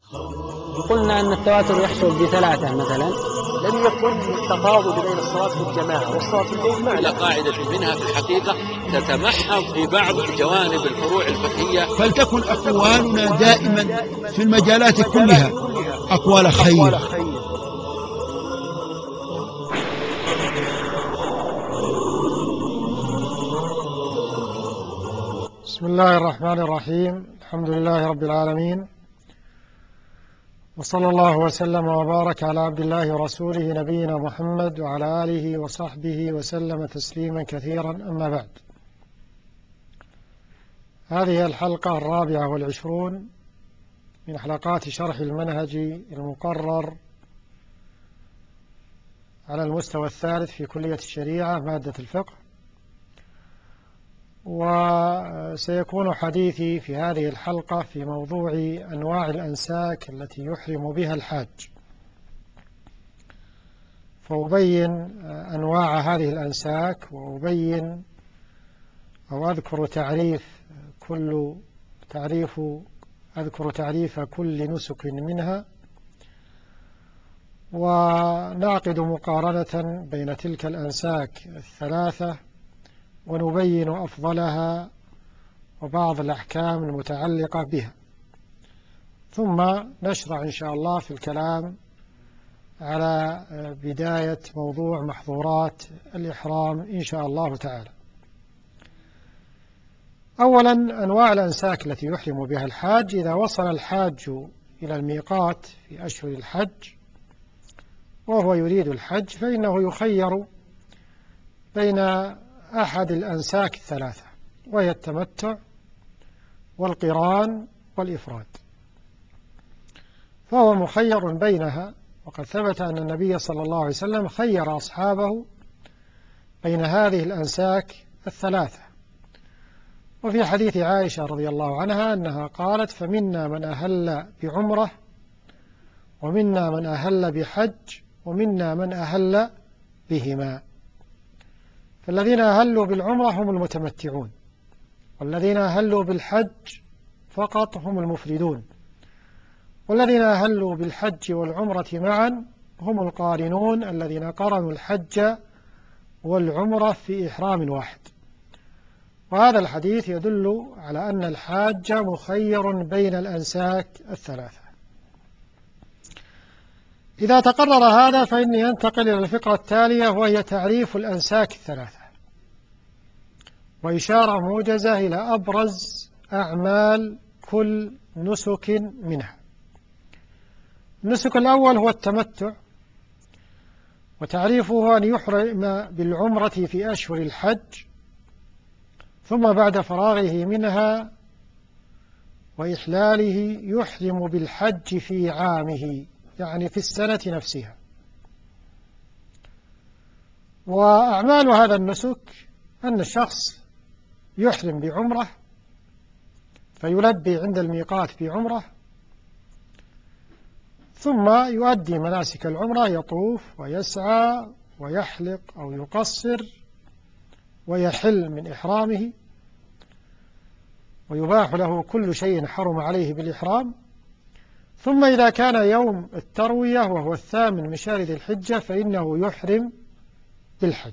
قلنا أن التواتر يحصل بثلاثة مثلا. لم يكن التفاضل بين الصلاة في الجماعة والصلاة في البيت على قاعدة منها في الحقيقة تتمحض في بعض جوانب الفروع الفقهية. فلتكن أقوالنا دائما في المجالات كلها أقوال خير. بسم الله الرحمن الرحيم. الحمد لله رب العالمين، وصلى الله وسلم وبارك على عبد الله ورسوله نبينا محمد وعلى آله وصحبه وسلم تسليما كثيرا. أما بعد، هذه الحلقة 24 من حلقات شرح المنهج المقرر على المستوى الثالث في كلية الشريعة مادة الفقه. وسيكون حديثي في هذه الحلقة في موضوع أنواع الأنساك التي يحرم بها الحاج، فأبين أنواع هذه الأنساك، وأبين أو أذكر تعريف كل نسك منها، ونعقد مقارنة بين تلك الأنساك الثلاثة، ونبين أفضلها وبعض الأحكام المتعلقة بها، ثم نشرع إن شاء الله في الكلام على بداية موضوع محظورات الإحرام إن شاء الله تعالى. أولا، أنواع الأنساك التي يحرم بها الحاج. إذا وصل الحاج إلى الميقات في أشهر الحج وهو يريد الحج، فإنه يخير بين أحد الأنساك الثلاثة، وهي التمتع والقران والإفراد، فهو مخير بينها. وقد ثبت أن النبي صلى الله عليه وسلم خير أصحابه بين هذه الأنساك الثلاثة. وفي حديث عائشة رضي الله عنها أنها قالت: فمنا من أهل بعمرة، ومنا من أهل بحج، ومنا من أهل بهما. فالذين أهلوا بالعمرة هم المتمتعون، والذين أهلوا بالحج فقط هم المفردون، والذين أهلوا بالحج والعمرة معا هم القارنون الذين قرنوا الحج والعمرة في إحرام واحد. وهذا الحديث يدل على أن الحاج مخير بين الأنساك الثلاثة. إذا تقرر هذا، فإني أنتقل إلى الفقرة التالية، وهي تعريف الأنساك الثلاثة، وإشارة موجزة إلى أبرز أعمال كل نسك منها. النسك الأول هو التمتع، وتعريفه أن يحرم بالعمرة في أشهر الحج، ثم بعد فراغه منها وإحلاله يحرم بالحج في عامه، يعني في السنة نفسها. وأعمال هذا النسك أن الشخص يحرم بعمرة، فيلبي عند الميقات بعمرة، ثم يؤدي مناسك العمرة، يطوف ويسعى ويحلق أو يقصر ويحل من إحرامه، ويباح له كل شيء حرم عليه بالإحرام. ثم إذا كان يوم التروية وهو 8 من شهر ذي الحجة، فإنه يحرم بالحج.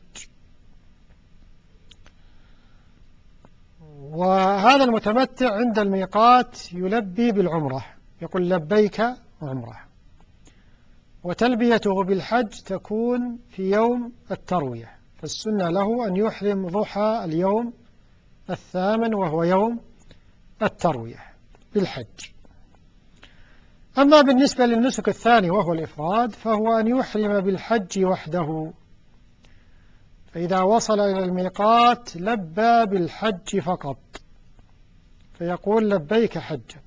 وهذا المتمتع عند الميقات يلبي بالعمرة، يقول: لبيك عمرة. وتلبيته بالحج تكون في يوم التروية، فالسنة له أن يحرم ضحى اليوم 8 وهو يوم التروية بالحج. أما بالنسبة للنسك الثاني وهو الإفراد، فهو أن يحرم بالحج وحده، فإذا وصل إلى الميقات لبى بالحج فقط، فيقول: لبيك حجا.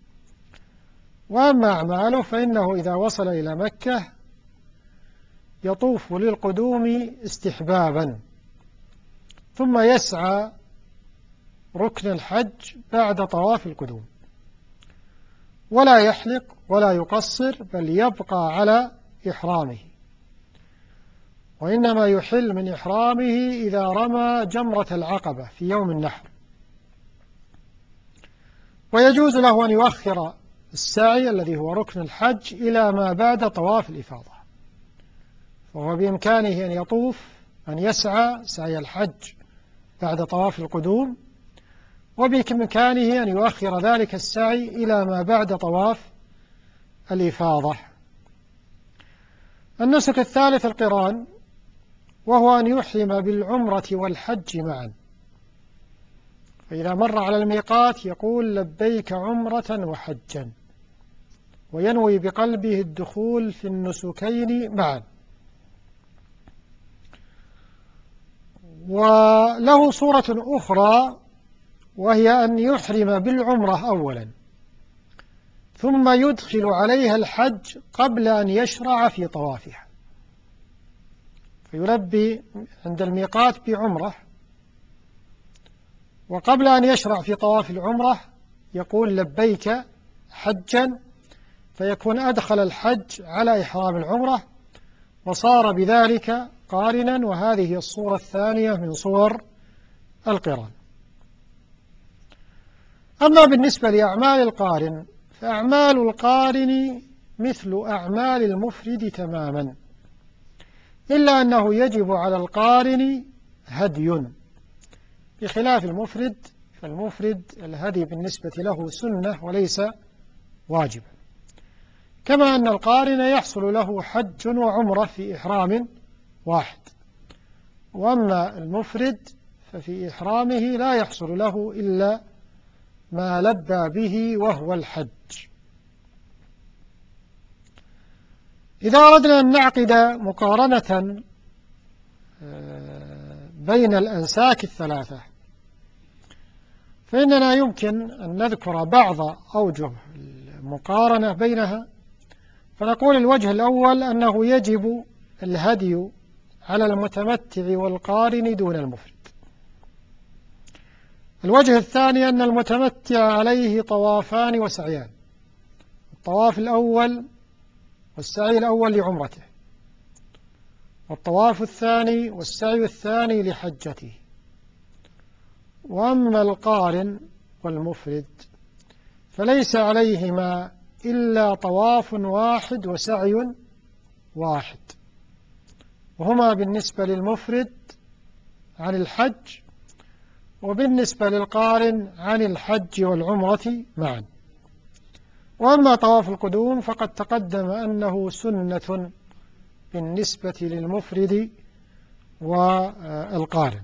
وأما أعماله فإنه إذا وصل إلى مكة يطوف للقدوم استحبابا، ثم يسعى ركن الحج بعد طواف القدوم، ولا يحلق ولا يقصر، بل يبقى على إحرامه، وإنما يحل من إحرامه إذا رمى جمرة العقبة في يوم النحر. ويجوز له أن يؤخر السعي الذي هو ركن الحج إلى ما بعد طواف الإفاضة، فهو بإمكانه أن يطوف أن يسعى سعي الحج بعد طواف القدوم، وبإمكانه أن يؤخر ذلك السعي إلى ما بعد طواف الإفاضة. النسك الثالث القران، وهو أن يحرم بالعمرة والحج معا، فإذا مر على الميقات يقول لبيك عمرة وحجا، وينوي بقلبه الدخول في النسكين معا. وله صورة أخرى، وهي أن يحرم بالعمرة أولا ثم يدخل عليها الحج قبل أن يشرع في طوافها، فيلبي عند الميقات بعمرة، وقبل أن يشرع في طواف العمرة يقول لبيك حجا، فيكون أدخل الحج على إحرام العمرة وصار بذلك قارنا، وهذه هي الصورة الثانية من صور القران. أما بالنسبة لأعمال القارن، فأعمال القارن مثل أعمال المفرد تماما، إلا أنه يجب على القارن هدي بخلاف المفرد، فالمفرد الهدي بالنسبة له سنة وليس واجبا، كما أن القارن يحصل له حج وعمرة في إحرام واحد، وأما المفرد ففي إحرامه لا يحصل له إلا ما لبى به وهو الحج. إذا أردنا أن نعقد مقارنة بين الأنساك الثلاثة، فإننا يمكن أن نذكر بعض أوجه المقارنة بينها. فنقول الوجه الأول أنه يجب الهدي على المتمتع والقارن دون المفرد. الوجه الثاني أن المتمتع عليه طوافان وسعيان، الطواف الأول والسعي الأول لعمرته، والطواف الثاني والسعي الثاني لحجته. وأما القارن والمفرد فليس عليهما إلا طواف واحد وسعي واحد، وهما بالنسبة للمفرد عن الحج، وبالنسبة للقارن عن الحج والعمرة معا. وأما طواف القدوم فقد تقدم أنه سنة بالنسبة للمفرد والقارن.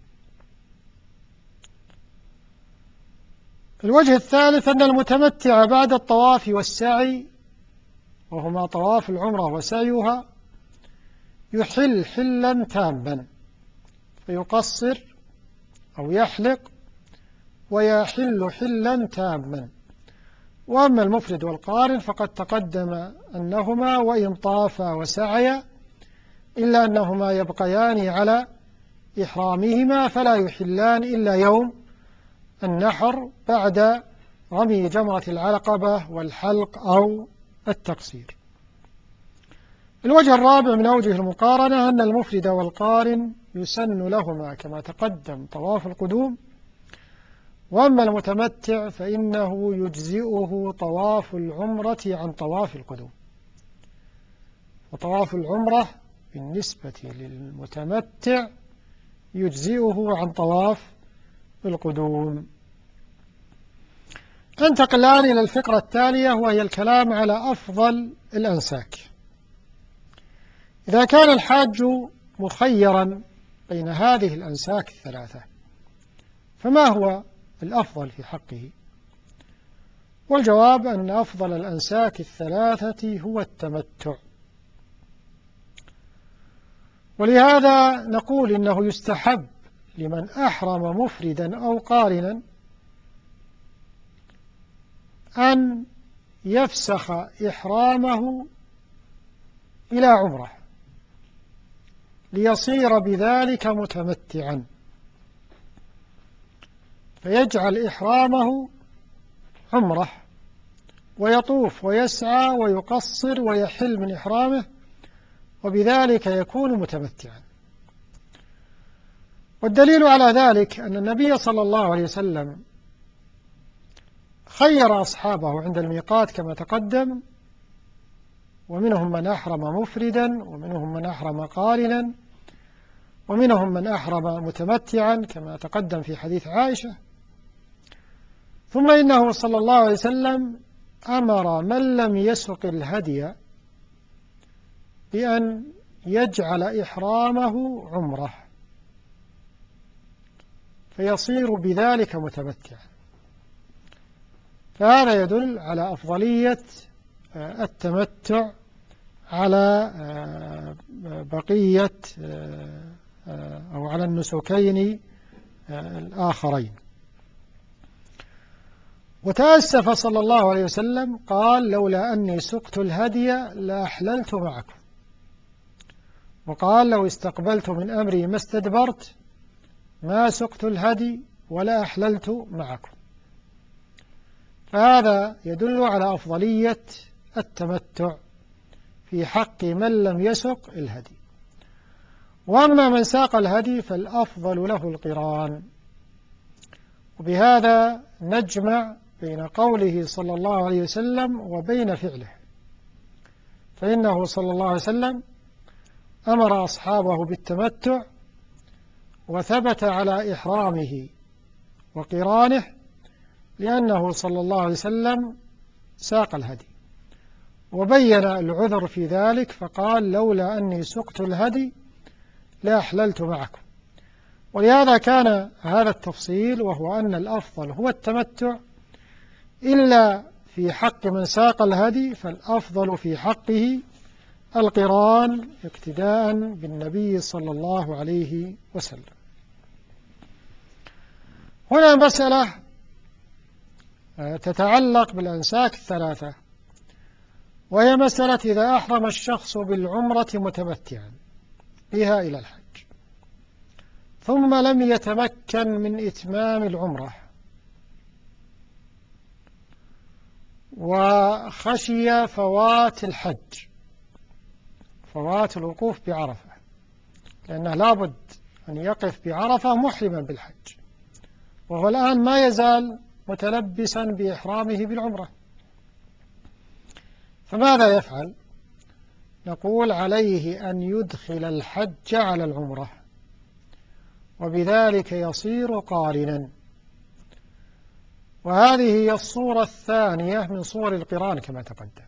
الوجه الثالث أن المتمتع بعد الطواف والسعي، وهما طواف العمرة وسعيها، يحل حلا تاما، فيقصر أو يحلق ويحل حلا تاما. وأما المفرد والقارن فقد تقدم أنهما وإن طافا وسعيا إلا أنهما يبقيان على إحرامهما، فلا يحلان إلا يوم النحر بعد رمي جمرة العقبة والحلق أو التقصير. الوجه الرابع من أوجه المقارنة أن المفرد والقارن يسن لهما كما تقدم طواف القدوم، وأما المتمتع فإنه يجزئه طواف العمرة عن طواف القدوم، وطواف العمرة بالنسبة للمتمتع يجزئه عن طواف القدوم. ننتقل الآن إلى الفقرة التالية، وهي الكلام على أفضل الأنساك. إذا كان الحاج مخيرا بين هذه الأنساك الثلاثة، فما هو الأفضل في حقه؟ والجواب أن أفضل الأنساك الثلاثة هو التمتع، ولهذا نقول إنه يستحب لمن أحرم مفردا أو قارنا أن يفسخ إحرامه إلى عمره ليصير بذلك متمتعا، فيجعل إحرامه عمره ويطوف ويسعى ويقصر ويحل من إحرامه، وبذلك يكون متمتعا. والدليل على ذلك أن النبي صلى الله عليه وسلم خير أصحابه عند الميقات كما تقدم، ومنهم من أحرم مفردا، ومنهم من أحرم قارنا، ومنهم من أحرم متمتعا كما تقدم في حديث عائشة. ثم إنه صلى الله عليه وسلم أمر من لم يسق الهدي بأن يجعل إحرامه عمرة، فيصير بذلك متمتعا. فهذا يدل على أفضلية التمتع على بقية أو على النسكين الآخرين. وتأسف صلى الله عليه وسلم قال: لولا أني سقت الهدي لأحللت معكم. وقال: لو استقبلت من أمري ما استدبرت ما سقت الهدي ولا أحللت معكم. فهذا يدل على أفضلية التمتع في حق من لم يسق الهدي. وأما من ساق الهدي فالأفضل له القران. وبهذا نجمع بين قوله صلى الله عليه وسلم وبين فعله، فإنه صلى الله عليه وسلم أمر أصحابه بالتمتع وثبت على إحرامه وقرانه، لأنه صلى الله عليه وسلم ساق الهدي، وبين العذر في ذلك فقال: لولا أني سقت الهدي لأحللت معكم. ولهذا كان هذا التفصيل، وهو أن الأفضل هو التمتع، إلا في حق من ساق الهدي فالأفضل في حقه القران اقتداء بالنبي صلى الله عليه وسلم. هنا مسألة تتعلق بالأنساك الثلاثة، وهي مسألة إذا أحرم الشخص بالعمرة متمتعا بها إلى الحج ثم لم يتمكن من إتمام العمرة وخشي فوات الحج، فوات الوقوف بعرفة، لأنه لابد أن يقف بعرفة محرما بالحج، وهو الآن ما يزال متلبسا بإحرامه بالعمرة، فماذا يفعل؟ نقول عليه أن يدخل الحج على العمرة، وبذلك يصير قارنا. وهذه هي الصورة الثانية من صور القران كما تقدم.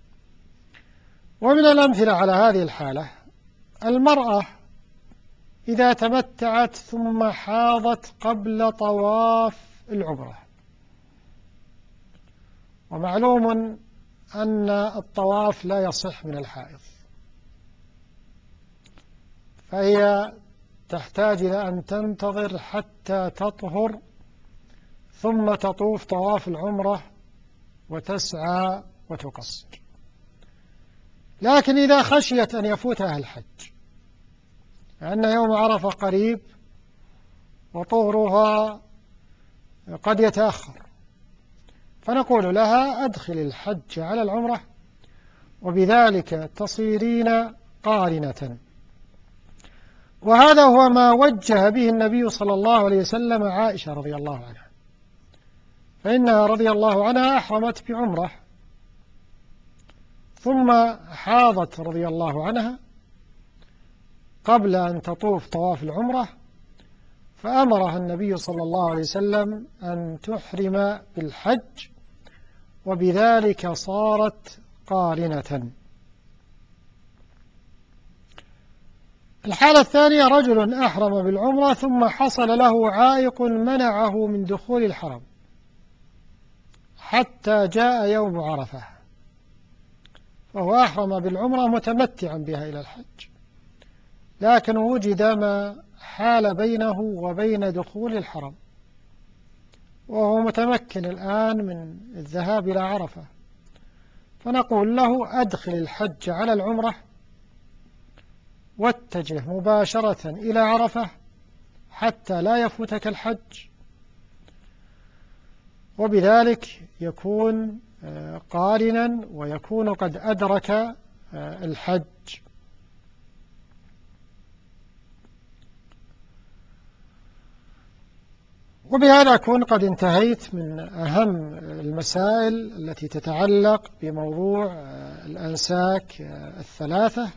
ومن الأمثلة على هذه الحالة المرأة إذا تمتعت ثم حاضت قبل طواف العمرة، ومعلوم أن الطواف لا يصح من الحائض، فهي تحتاج إلى أن تنتظر حتى تطهر ثم تطوف طواف العمرة وتسعى وتقصر. لكن إذا خشيت أن يفوتها الحج، لأن يوم عرفة قريب وطهرها قد يتأخر، فنقول لها: أدخل الحج على العمرة، وبذلك تصيرين قارنة. وهذا هو ما وجه به النبي صلى الله عليه وسلم عائشة رضي الله عنها، فإنها رضي الله عنها أحرمت بعمرة ثم حاضت رضي الله عنها قبل أن تطوف طواف العمرة، فأمرها النبي صلى الله عليه وسلم أن تحرم بالحج، وبذلك صارت قارنة. الحالة الثانية: رجل أحرم بالعمرة ثم حصل له عائق منعه من دخول الحرم حتى جاء يوم عرفة، فهو أحرم بالعمرة متمتعا بها إلى الحج، لكن وجد ما حال بينه وبين دخول الحرم، وهو متمكن الآن من الذهاب إلى عرفة، فنقول له: أدخل الحج على العمرة واتجه مباشرة إلى عرفة حتى لا يفوتك الحج، وبذلك يكون قارنا ويكون قد أدرك الحج. وبهذا أكون قد انتهيت من أهم المسائل التي تتعلق بموضوع الأنساك الثلاثة،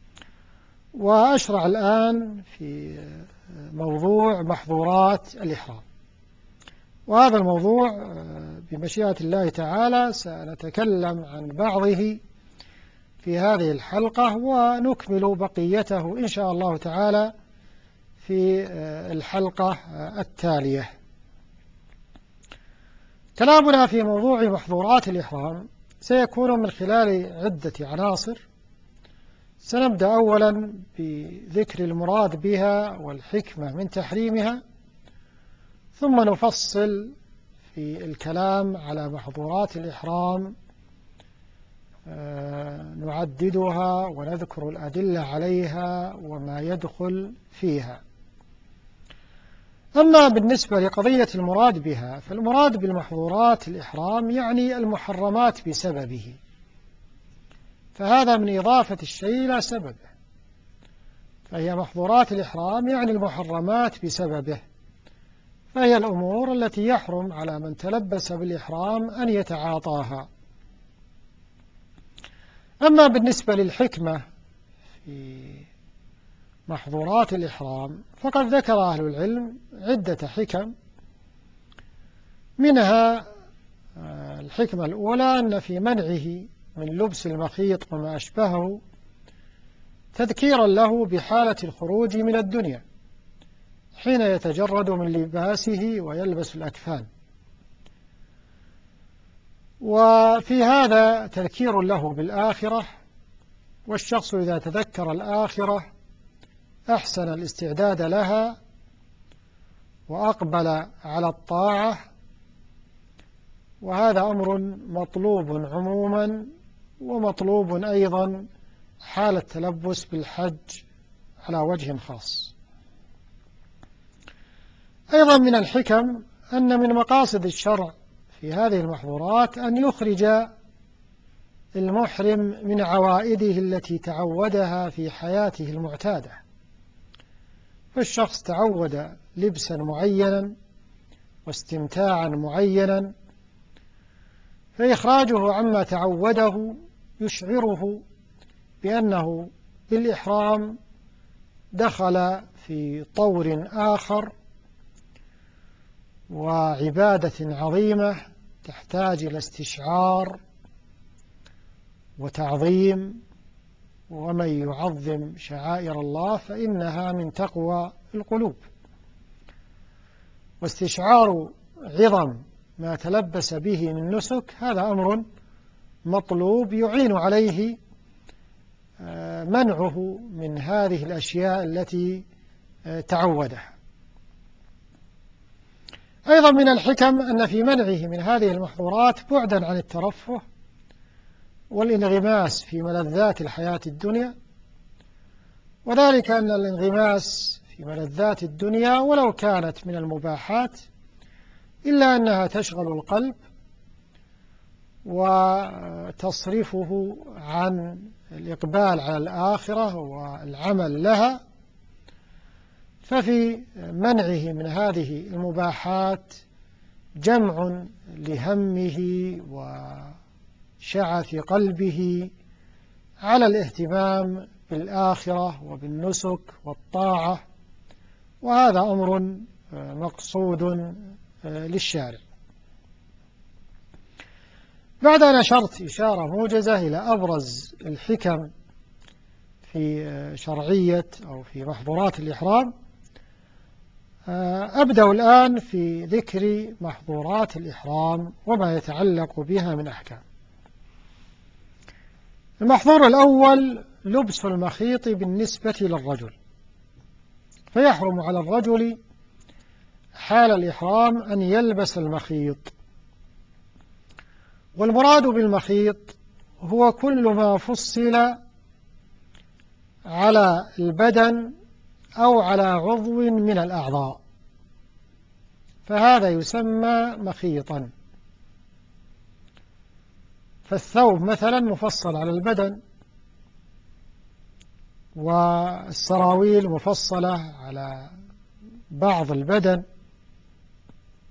وأشرع الآن في موضوع محظورات الإحرام. وهذا الموضوع بمشيئة الله تعالى سنتكلم عن بعضه في هذه الحلقة، ونكمل بقيته إن شاء الله تعالى في الحلقة التالية. كلامنا في موضوع محظورات الإحرام سيكون من خلال عدة عناصر. سنبدأ أولا بذكر المراد بها والحكمة من تحريمها، ثم نفصل في الكلام على محظورات الإحرام، نعددها ونذكر الأدلة عليها وما يدخل فيها. أما بالنسبة لقضية المراد بها، فالمراد بالمحظورات الإحرام يعني المحرمات بسببه، فهذا من إضافة الشيء إلى سببه، فهي محظورات الإحرام يعني المحرمات بسببه، فهي الأمور التي يحرم على من تلبس بالإحرام أن يتعاطاها. أما بالنسبة للحكمة في محظورات الإحرام فقد ذكر أهل العلم عدة حكم، منها الحكمة الأولى أن في منعه من لبس المخيط وما أشبهه تذكيرا له بحالة الخروج من الدنيا حين يتجرد من لباسه ويلبس الأكفان، وفي هذا تذكير له بالآخرة، والشخص إذا تذكر الآخرة أحسن الاستعداد لها وأقبل على الطاعة، وهذا أمر مطلوب عموما، ومطلوب أيضا حال التلبس بالحج على وجه خاص. أيضا من الحكم أن من مقاصد الشرع في هذه المحظورات أن يخرج المحرم من عوائده التي تعودها في حياته المعتادة، فالشخص تعود لبسا معينا واستمتاعا معينا، فإخراجه عما تعوده يشعره بأنه بالإحرام دخل في طور آخر وعبادة عظيمة تحتاج إلى استشعار وتعظيم، ومن يعظم شعائر الله فإنها من تقوى القلوب. واستشعار عظم ما تلبس به من نسك هذا أمر مطلوب يعين عليه منعه من هذه الأشياء التي تعودها. أيضا من الحكم أن في منعه من هذه المحظورات بعدا عن الترفه والانغماس في ملذات الحياة الدنيا، وذلك أن الانغماس في ملذات الدنيا ولو كانت من المباحات إلا أنها تشغل القلب وتصرفه عن الإقبال على الآخرة والعمل لها، ففي منعه من هذه المباحات جمع لهمه وشعث قلبه على الاهتمام بالآخرة وبالنسك والطاعة، وهذا أمر مقصود للشارع. بعد أن أشرت إشارة موجزة إلى أبرز الحكم في شرعية أو في محظورات الإحرام، أبدأ الآن في ذكر محظورات الإحرام وما يتعلق بها من أحكام. المحظور الأول لبس المخيط بالنسبة للرجل، فيحرم على الرجل حال الإحرام أن يلبس المخيط. والمراد بالمخيط هو كل ما فصل على البدن أو على عضو من الأعضاء، فهذا يسمى مخيطا. فالثوب مثلا مفصل على البدن، والسراويل مفصلة على بعض البدن،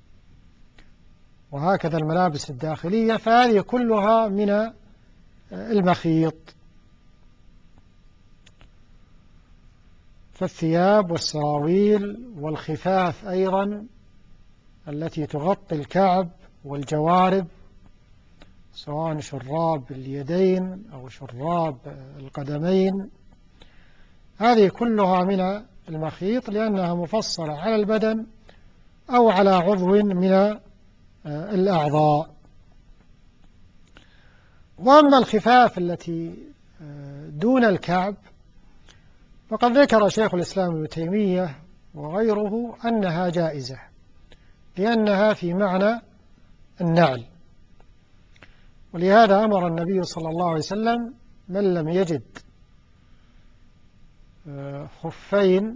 وهكذا الملابس الداخلية، فهذه كلها من المخيط. فالثياب والسراويل والخفاف أيضا التي تغطي الكعب والجوارب، سواء شراب اليدين أو شراب القدمين، هذه كلها من المخيط لأنها مفصلة على البدن أو على عضو من الأعضاء. وأما الخفاف التي دون الكعب فقد ذكر شيخ الإسلام ابن تيمية وغيره أنها جائزة لأنها في معنى النعل، ولهذا أمر النبي صلى الله عليه وسلم من لم يجد خفين،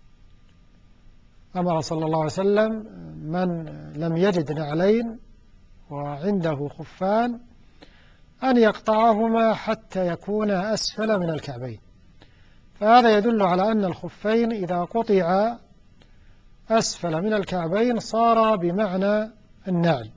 أمر صلى الله عليه وسلم من لم يجد نعلين وعنده خفان أن يقطعهما حتى يكون أسفل من الكعبين. فهذا يدل على أن الخفين إذا قطع أسفل من الكعبين صار بمعنى النعل.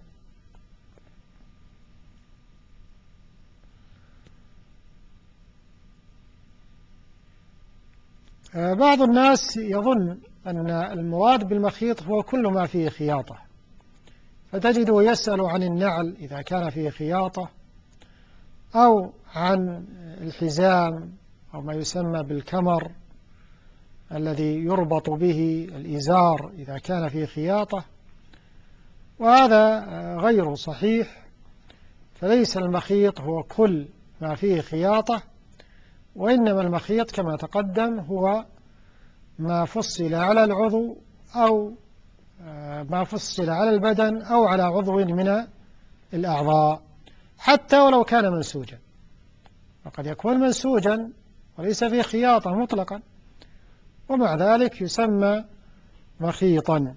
بعض الناس يظن أن المراد بالمخيط هو كل ما فيه خياطة، فتجده يسأل عن النعل إذا كان فيه خياطة، أو عن الحزام أو ما يسمى بالكمر الذي يربط به الإزار إذا كان فيه خياطة، وهذا غير صحيح. فليس المخيط هو كل ما فيه خياطة، وإنما المخيط كما تقدم هو ما فصل على العضو أو ما فصل على البدن أو على عضو من الأعضاء، حتى ولو كان منسوجا، وقد يكون منسوجا وليس فيه خياطة مطلقا، ومع ذلك يسمى مخيطا.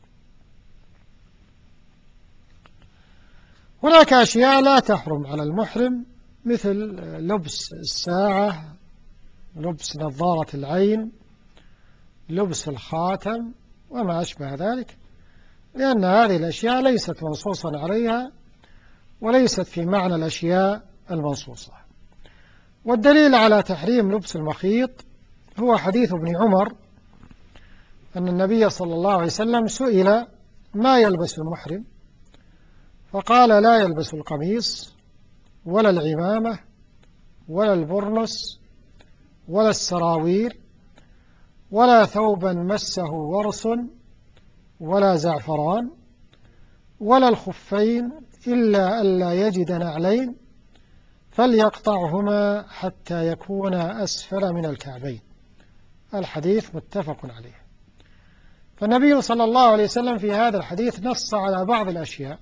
هناك أشياء لا تحرم على المحرم مثل لبس الساعة، لبس نظارة العين، لبس الخاتم وما أشبه ذلك، لأن هذه الأشياء ليست منصوصا عليها وليست في معنى الأشياء المنصوصة. والدليل على تحريم لبس المخيط هو حديث ابن عمر أن النبي صلى الله عليه وسلم سئل ما يلبس المحرم، فقال لا يلبس القميص ولا العمامة ولا البرنس ولا السراويل ولا ثوبا مسه ورس ولا زعفران ولا الخفين إلا ألا يجد نعلين فليقطعهما حتى يكون أسفل من الكعبين. الحديث متفق عليه. فالنبي صلى الله عليه وسلم في هذا الحديث نص على بعض الأشياء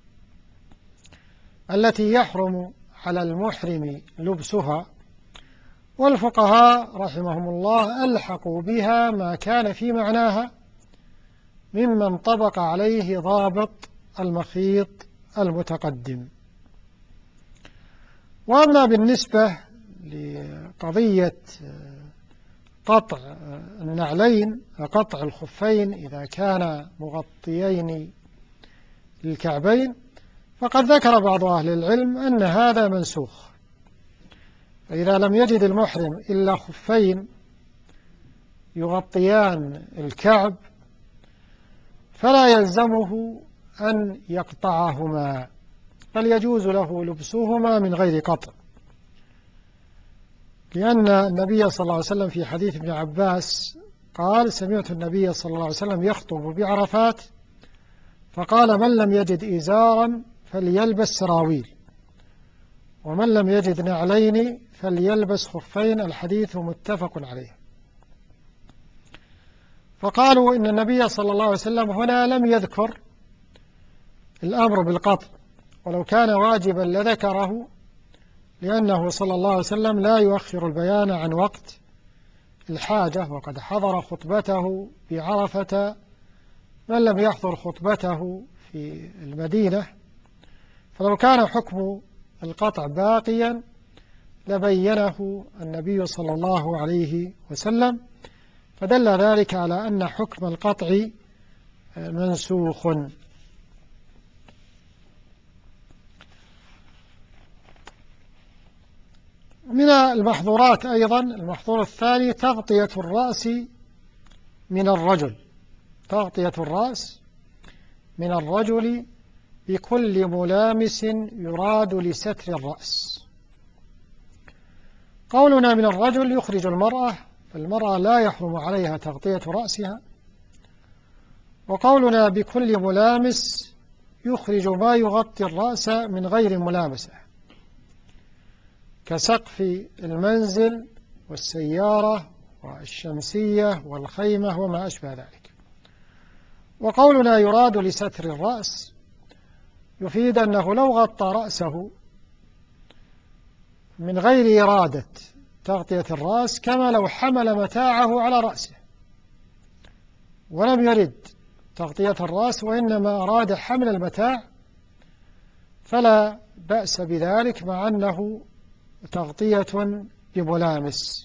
التي يحرم على المحرم لبسها، والفقهاء رحمهم الله ألحقوا بها ما كان في معناها ممن طبق عليه ضابط المخيط المتقدم. وأما بالنسبة لقضية قطع النعلين، قطع الخفين إذا كان مغطيين للكعبين، فقد ذكر بعض أهل العلم أن هذا منسوخ. فإذا لم يجد المحرم إلا خفين يغطيان الكعب فلا يلزمه أن يقطعهما، بل يجوز له لبسهما من غير قطع، لأن النبي صلى الله عليه وسلم في حديث ابن عباس قال سمعت النبي صلى الله عليه وسلم يخطب بعرفات فقال من لم يجد إزارا فليلبس سراويل ومن لم يجد نعلين فليلبس خفين. الحديث متفق عليه. فقالوا إن النبي صلى الله عليه وسلم هنا لم يذكر الأمر بالقطع، ولو كان واجبا لذكره، لأنه صلى الله عليه وسلم لا يؤخر البيان عن وقت الحاجة، وقد حضر خطبته بعرفة من لم يحضر خطبته في المدينة، فلو كان حكم القطع باقيا لبينه النبي صلى الله عليه وسلم، فدل ذلك على أن حكم القطع منسوخ. من المحظورات أيضا المحظور الثاني تغطية الرأس من الرجل، تغطية الرأس من الرجل بكل ملامس يراد لستر الرأس. قولنا من الرجل يخرج المرأة، فالمرأة لا يحرم عليها تغطية رأسها، وقولنا بكل ملامس يخرج ما يغطي الرأس من غير ملامسة كسقف المنزل والسيارة والشمسية والخيمة وما أشبه ذلك. وقولنا يراد لستر الرأس يفيد أنه لو غطى رأسه من غير إرادة تغطية الرأس كما لو حمل متاعه على رأسه ولم يرد تغطية الرأس وإنما أراد حمل المتاع، فلا بأس بذلك مع أنه تغطية بملامس.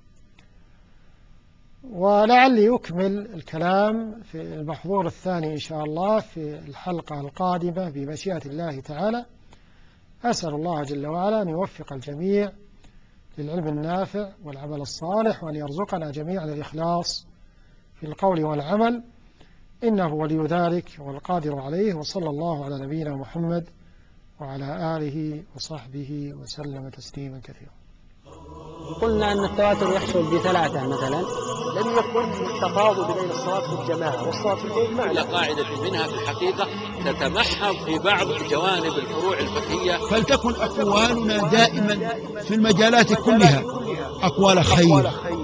ولعلي أكمل الكلام في المحظور الثاني إن شاء الله في الحلقة القادمة بمشيئة الله تعالى. أسأل الله جل وعلا أن يوفق الجميع للعلم النافع والعمل الصالح، وأن يرزقنا جميعا الإخلاص في القول والعمل، إنه ولي ذلك والقادر عليه. وصلى الله على نبينا محمد وعلى آله وصحبه وسلم تسليما كثيرا. قلنا أن التواتر يحصل بثلاثة مثلا. لم يكن التفاضل بين الصلاة في الجماعة والصلاة في البيت على قاعدة منها في الحقيقة تتمحض في بعض جوانب الفروع الفقهية. فلتكن أقوالنا دائما في المجالات كلها أقوال خير